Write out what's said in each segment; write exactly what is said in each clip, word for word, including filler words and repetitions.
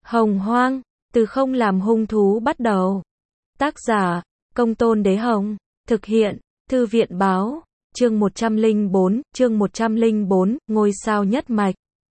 Hồng Hoang, từ không làm hung thú bắt đầu. Tác giả, Công Tôn Đế Hồng. Thực hiện, Thư viện báo. Chương một trăm lẻ bốn, chương một trăm lẻ bốn, ngôi sao nhất mạch.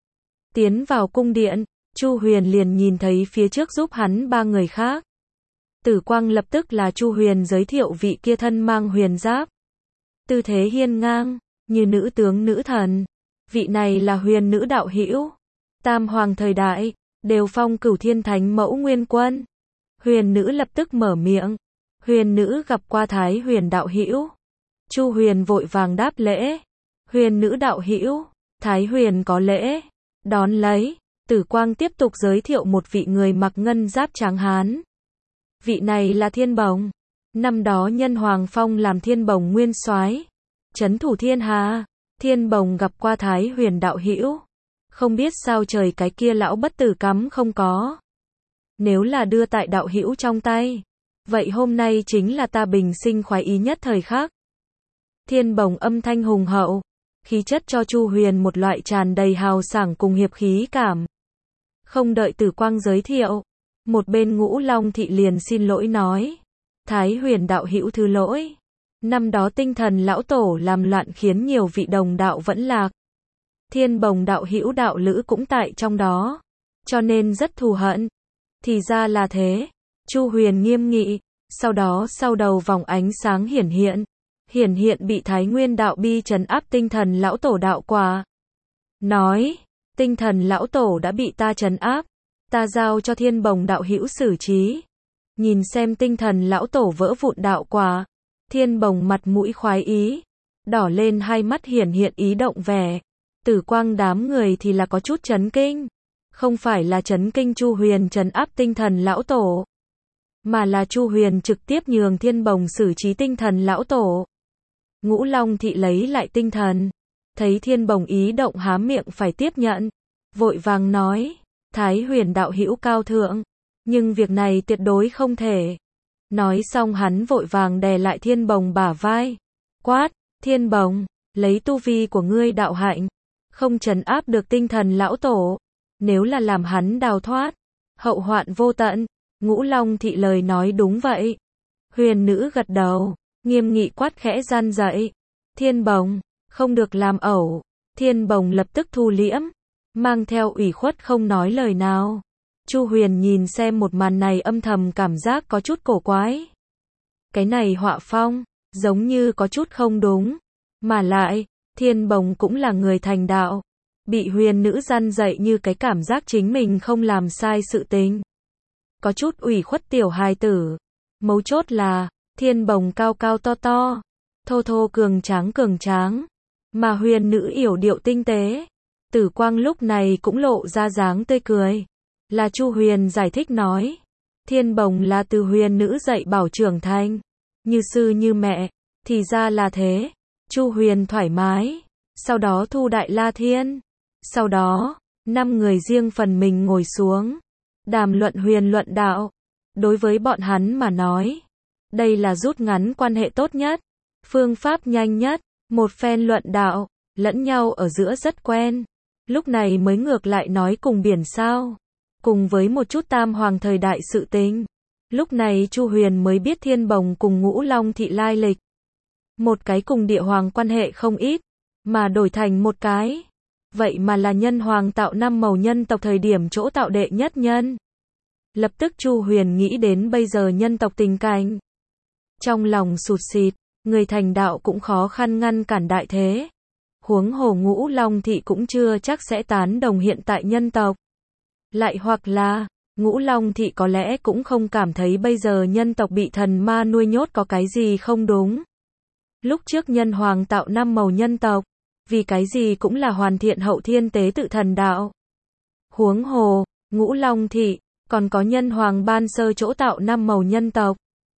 Tiến vào cung điện, Chu Huyền liền nhìn thấy phía trước giúp hắn ba người khác. Tử Quang lập tức là Chu Huyền giới thiệu vị kia thân mang huyền giáp. Tư thế hiên ngang, như nữ tướng nữ thần. Vị này là huyền nữ đạo hữu. Tam hoàng thời đại, đều phong cửu thiên thánh mẫu nguyên quân. Huyền nữ lập tức mở miệng. Huyền nữ gặp qua Thái Huyền đạo hữu. Chu Huyền vội vàng đáp lễ. Huyền nữ đạo hữu, Thái Huyền có lễ. Đón lấy, Tử Quang tiếp tục giới thiệu một vị người mặc ngân giáp tráng hán. Vị này là Thiên Bồng. Năm đó nhân Hoàng Phong làm Thiên Bồng nguyên soái, trấn thủ thiên hà. Thiên Bồng gặp qua Thái Huyền đạo hữu. Không biết sao trời cái kia lão bất tử cắm không có. Nếu là đưa tại đạo hữu trong tay, vậy hôm nay chính là ta bình sinh khoái ý nhất thời khắc. Thiên Bồng âm thanh hùng hậu, khí chất cho Chu Huyền một loại tràn đầy hào sảng cùng hiệp khí cảm. Không đợi Tử Quang giới thiệu, một bên Ngũ Long thị liền xin lỗi nói: Thái Huyền đạo hữu thứ lỗi. Năm đó tinh thần lão tổ làm loạn khiến nhiều vị đồng đạo vẫn lạc. Thiên Bồng đạo hữu đạo lữ cũng tại trong đó, cho nên rất thù hận. Thì ra là thế. Chu Huyền nghiêm nghị, sau đó sau đầu vòng ánh sáng hiển hiện, hiển hiện bị Thái Nguyên đạo bi trấn áp tinh thần lão tổ đạo quả. Nói, tinh thần lão tổ đã bị ta trấn áp, ta giao cho Thiên Bồng đạo hữu xử trí. Nhìn xem tinh thần lão tổ vỡ vụn đạo quả, Thiên Bồng mặt mũi khoái ý, đỏ lên hai mắt hiển hiện ý động vẻ. Tử Quang đám người thì là có chút chấn kinh. Không phải là chấn kinh Chu Huyền trấn áp tinh thần lão tổ, mà là Chu Huyền trực tiếp nhường Thiên Bồng xử trí tinh thần lão tổ. Ngũ Long thị lấy lại tinh thần, thấy Thiên Bồng ý động há miệng phải tiếp nhận, vội vàng nói: Thái Huyền đạo hữu cao thượng, nhưng việc này tuyệt đối không thể. Nói xong hắn vội vàng đè lại Thiên Bồng bả vai, quát: Thiên Bồng, lấy tu vi của ngươi đạo hạnh, không trấn áp được tinh thần lão tổ, nếu là làm hắn đào thoát, hậu hoạn vô tận. Ngũ Long thị lời nói đúng vậy. Huyền nữ gật đầu, nghiêm nghị quát khẽ gian dậy: Thiên Bồng, không được làm ẩu. Thiên Bồng lập tức thu liễm, mang theo ủy khuất không nói lời nào. Chu Huyền nhìn xem một màn này âm thầm cảm giác có chút cổ quái. Cái này họa phong, giống như có chút không đúng. Mà lại, Thiên Bồng cũng là người thành đạo. Bị huyền nữ gian dậy như cái cảm giác chính mình không làm sai sự tình. Có chút ủy khuất tiểu hài tử. Mấu chốt là, Thiên Bồng cao cao to to, thô thô cường tráng cường tráng, mà huyền nữ yểu điệu tinh tế. Tử Quang lúc này cũng lộ ra dáng tươi cười. Là Chu Huyền giải thích nói: Thiên Bồng là từ huyền nữ dạy bảo trưởng thành, như sư như mẹ. Thì ra là thế. Chu Huyền thoải mái, sau đó thu Đại La Thiên. Sau đó, năm người riêng phần mình ngồi xuống, đàm luận huyền luận đạo. Đối với bọn hắn mà nói, đây là rút ngắn quan hệ tốt nhất, phương pháp nhanh nhất. Một phen luận đạo, lẫn nhau ở giữa rất quen. Lúc này mới ngược lại nói cùng biển sao, cùng với một chút tam hoàng thời đại sự tình. Lúc này Chu Huyền mới biết Thiên Bồng cùng Ngũ Long thị lai lịch. Một cái cùng địa hoàng quan hệ không ít, mà đổi thành một cái, vậy mà là nhân hoàng tạo năm màu nhân tộc thời điểm chỗ tạo đệ nhất nhân. Lập tức Chu Huyền nghĩ đến bây giờ nhân tộc tình cảnh, trong lòng sụt sịt. Người thành đạo cũng khó khăn ngăn cản đại thế, huống hồ Ngũ Long thị cũng chưa chắc sẽ tán đồng hiện tại nhân tộc. Lại hoặc là, Ngũ Long thị có lẽ cũng không cảm thấy bây giờ nhân tộc bị thần ma nuôi nhốt có cái gì không đúng. Lúc trước nhân hoàng tạo năm màu nhân tộc, vì cái gì cũng là hoàn thiện hậu thiên tế tự thần đạo. Huống hồ, Ngũ Long thị, còn có nhân hoàng ban sơ chỗ tạo năm màu nhân tộc.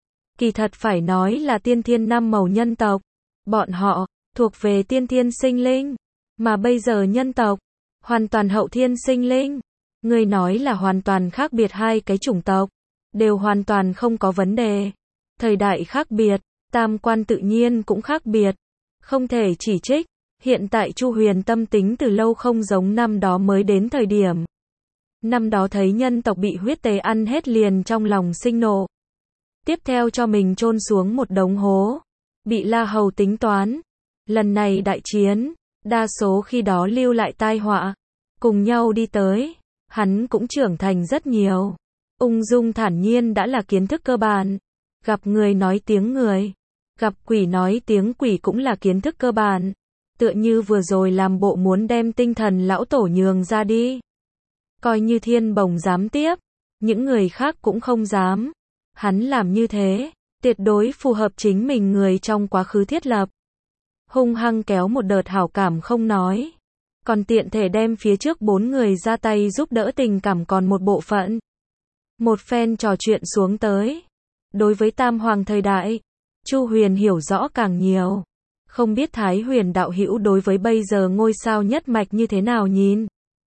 Kỳ thật phải nói là tiên thiên năm màu nhân tộc. Bọn họ, thuộc về tiên thiên sinh linh. Mà bây giờ nhân tộc, hoàn toàn hậu thiên sinh linh. Người nói là hoàn toàn khác biệt hai cái chủng tộc. Đều hoàn toàn không có vấn đề. Thời đại khác biệt, tam quan tự nhiên cũng khác biệt. Không thể chỉ trích. Hiện tại Chu Huyền tâm tính từ lâu không giống năm đó mới đến thời điểm. Năm đó thấy nhân tộc bị huyết tế ăn hết liền trong lòng sinh nộ. Tiếp theo cho mình chôn xuống một đống hố. Bị La Hầu tính toán. Lần này đại chiến, đa số khi đó lưu lại tai họa. Cùng nhau đi tới, hắn cũng trưởng thành rất nhiều. Ung dung thản nhiên đã là kiến thức cơ bản. Gặp người nói tiếng người. Gặp quỷ nói tiếng quỷ cũng là kiến thức cơ bản. Tựa như vừa rồi làm bộ muốn đem tinh thần lão tổ nhường ra đi. Coi như Thiên Bồng dám tiếp, những người khác cũng không dám. Hắn làm như thế, tuyệt đối phù hợp chính mình người trong quá khứ thiết lập. Hung hăng kéo một đợt hảo cảm không nói. Còn tiện thể đem phía trước bốn người ra tay giúp đỡ tình cảm còn một bộ phận. Một phen trò chuyện xuống tới. Đối với Tam Hoàng thời đại, Chu Huyền hiểu rõ càng nhiều. Không biết Thái Huyền đạo hữu đối với bây giờ ngôi sao nhất mạch như thế nào nhìn.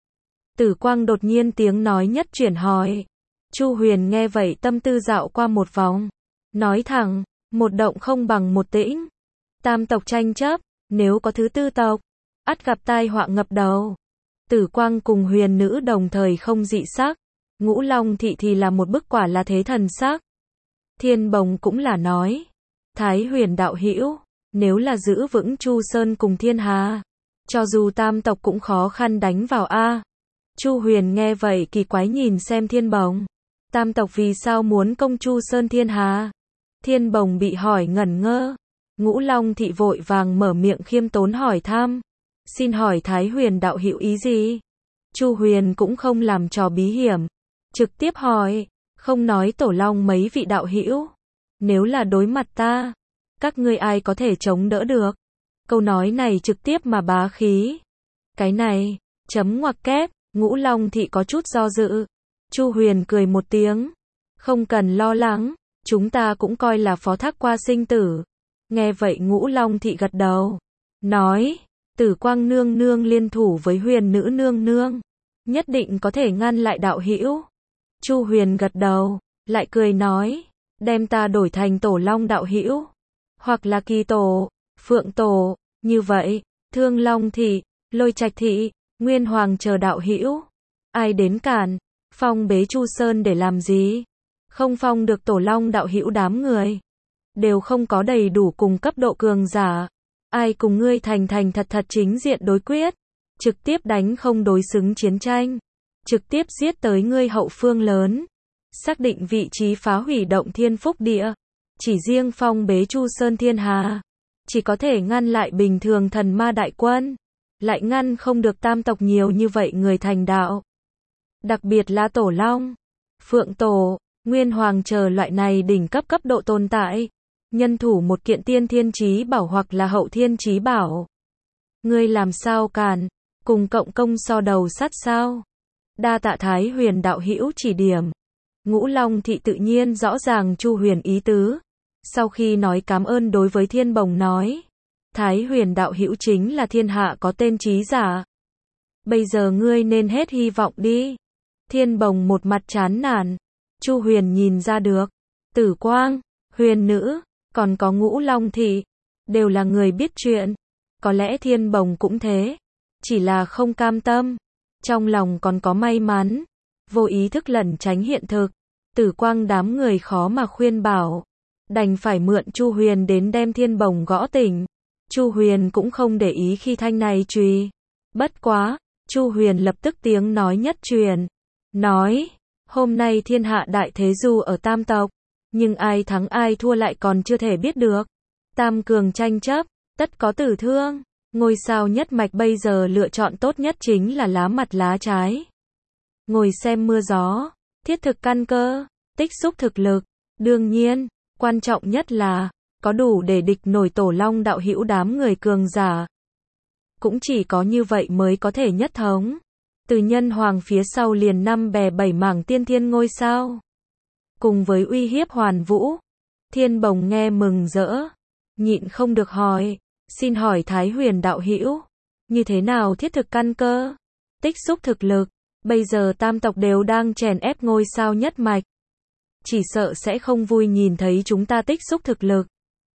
Tử Quang đột nhiên tiếng nói nhất chuyển hỏi. Chu Huyền nghe vậy tâm tư dạo qua một vòng. Nói thẳng, một động không bằng một tĩnh. Tam tộc tranh chấp, nếu có thứ tư tộc, ắt gặp tai họa ngập đầu. Tử Quang cùng Huyền nữ đồng thời không dị sắc. Ngũ Long thị thì là một bức quả là thế thần sắc. Thiên Bồng cũng là nói. Thái Huyền đạo hữu, nếu là giữ vững Chu Sơn cùng thiên hà, cho dù tam tộc cũng khó khăn đánh vào a. Chu Huyền nghe vậy kỳ quái nhìn xem Thiên Bồng. Tam tộc vì sao muốn công Chu Sơn thiên hà? Thiên Bồng bị hỏi ngẩn ngơ. Ngũ Long thị vội vàng mở miệng khiêm tốn hỏi thăm. Xin hỏi Thái Huyền đạo hữu ý gì? Chu Huyền cũng không làm trò bí hiểm. Trực tiếp hỏi, không nói Tổ Long mấy vị đạo hữu. Nếu là đối mặt ta, các ngươi ai có thể chống đỡ được? Câu nói này trực tiếp mà bá khí. Cái này, chấm ngoặc kép, Ngũ Long thị có chút do dự. Chu Huyền cười một tiếng. Không cần lo lắng, chúng ta cũng coi là phó thác qua sinh tử. Nghe vậy Ngũ Long thị gật đầu. Nói, Tử Quang nương nương liên thủ với Huyền nữ nương nương. Nhất định có thể ngăn lại đạo hữu. Chu Huyền gật đầu, lại cười nói. Đem ta đổi thành Tổ Long đạo hữu. Hoặc là Kỳ Tổ, Phượng Tổ, như vậy, Thương Long thị, Lôi Trạch thị, Nguyên Hoàng chờ đạo hữu. Ai đến cản, phong bế Chu Sơn để làm gì? Không phong được Tổ Long đạo hữu đám người. Đều không có đầy đủ cùng cấp độ cường giả. Ai cùng ngươi thành thành thật thật chính diện đối quyết. Trực tiếp đánh không đối xứng chiến tranh. Trực tiếp giết tới ngươi hậu phương lớn. Xác định vị trí phá hủy động thiên phúc địa. Chỉ riêng phong bế Chu Sơn thiên hà. Chỉ có thể ngăn lại bình thường thần ma đại quân. Lại ngăn không được tam tộc nhiều như vậy người thành đạo. Đặc biệt là Tổ Long, Phượng Tổ, Nguyên Hoàng chờ loại này đỉnh cấp cấp độ tồn tại. Nhân thủ một kiện tiên thiên chí bảo hoặc là hậu thiên chí bảo. Ngươi làm sao cản, cùng cộng công so đầu sắt sao? Đa tạ Thái Huyền đạo hữu chỉ điểm. Ngũ Long thị tự nhiên rõ ràng Chu Huyền ý tứ. Sau khi nói cảm ơn đối với Thiên Bồng nói. Thái Huyền đạo hữu chính là thiên hạ có tên trí giả. Bây giờ ngươi nên hết hy vọng đi. Thiên Bồng một mặt chán nản. Chu Huyền nhìn ra được. Tử Quang, Huyền nữ, còn có Ngũ Long thị. Đều là người biết chuyện. Có lẽ Thiên Bồng cũng thế. Chỉ là không cam tâm. Trong lòng còn có may mắn. Vô ý thức lẩn tránh hiện thực. Tử Quang đám người khó mà khuyên bảo. Đành phải mượn Chu Huyền đến đem Thiên Bồng gõ tỉnh. Chu Huyền cũng không để ý khi thanh này truy. Bất quá, Chu Huyền lập tức tiếng nói nhất truyền. Nói, hôm nay thiên hạ đại thế dù ở tam tộc. Nhưng ai thắng ai thua lại còn chưa thể biết được. Tam cường tranh chấp, tất có tử thương. Ngôi sao nhất mạch bây giờ lựa chọn tốt nhất chính là lá mặt lá trái. Ngồi xem mưa gió, thiết thực căn cơ, tích xúc thực lực. Đương nhiên, quan trọng nhất là, có đủ để địch nổi Tổ Long đạo hữu đám người cường giả. Cũng chỉ có như vậy mới có thể nhất thống. Từ Nhân Hoàng phía sau liền năm bè bảy mảng tiên thiên ngôi sao. Cùng với uy hiếp Hoàn Vũ. Thiên Bồng nghe mừng rỡ. Nhịn không được hỏi. Xin hỏi Thái Huyền đạo hữu. Như thế nào thiết thực căn cơ? Tích xúc thực lực. Bây giờ tam tộc đều đang chèn ép ngôi sao nhất mạch. Chỉ sợ sẽ không vui nhìn thấy chúng ta tích xúc thực lực.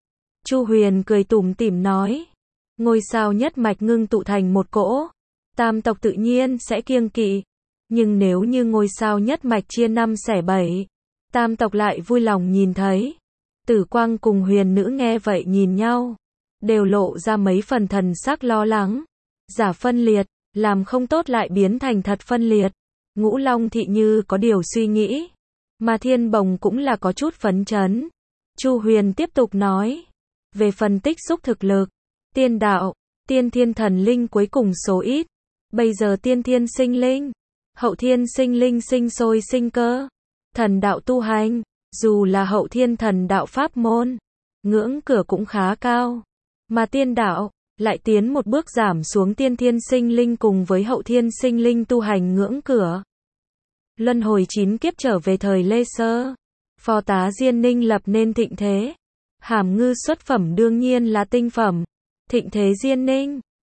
Chu Huyền cười tủm tỉm nói. Ngôi sao nhất mạch ngưng tụ thành một cỗ. Tam tộc tự nhiên sẽ kiêng kỵ. Nhưng nếu như ngôi sao nhất mạch chia năm xẻ bảy, tam tộc lại vui lòng nhìn thấy. Tử Quang cùng huyền nữ nghe vậy nhìn nhau, đều lộ ra mấy phần thần sắc lo lắng. Giả phân liệt, làm không tốt lại biến thành thật phân liệt. Ngũ Long thị như có điều suy nghĩ, mà Thiên Bồng cũng là có chút phấn chấn. Chu Huyền tiếp tục nói, về phần tích xúc thực lực, tiên đạo, tiên thiên thần linh cuối cùng số ít. Bây giờ tiên thiên sinh linh, hậu thiên sinh linh sinh sôi sinh cơ, thần đạo tu hành, dù là hậu thiên thần đạo pháp môn, ngưỡng cửa cũng khá cao. Mà tiên đạo, lại tiến một bước giảm xuống tiên thiên sinh linh cùng với hậu thiên sinh linh tu hành ngưỡng cửa. Luân hồi chín kiếp trở về thời Lê Sơ, phò tá Diên Ninh lập nên thịnh thế. Hàm Ngư xuất phẩm đương nhiên là tinh phẩm. Thịnh thế Diên Ninh,